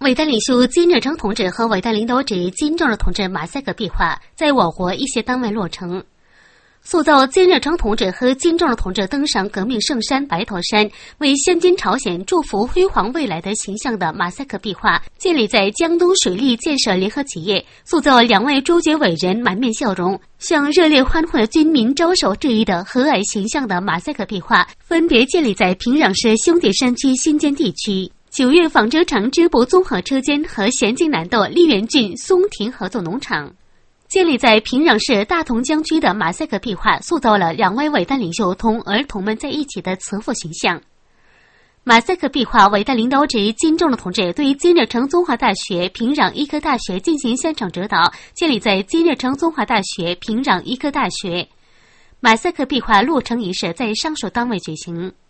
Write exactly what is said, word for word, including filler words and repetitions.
伟大领袖金日成同志和伟大领导者金正日同志马赛克壁画在我国一些单位落成，塑造金日成同志和金正日同志登上革命圣山白头山，为先进朝鲜祝福辉煌未来的形象的马赛克壁画建立在江东水利建设联合企业，塑造两位朱爵伟人满面笑容，向热烈欢呼的军民招手致意的和蔼形象的马赛克壁画，分别建立在平壤市兄弟山区新建地区、九月纺织厂织布综合车间和咸镜南道丽园郡松亭合作农场。建立在平壤市大同江区的马赛克壁画塑造了两位伟大领袖同儿童们在一起的慈父形象。马赛克壁画伟大领导者金正日同志对金日成综合大学平壤医科大学进行现场指导，建立在金日成综合大学平壤医科大学。马赛克壁画落成仪式在上述单位举行。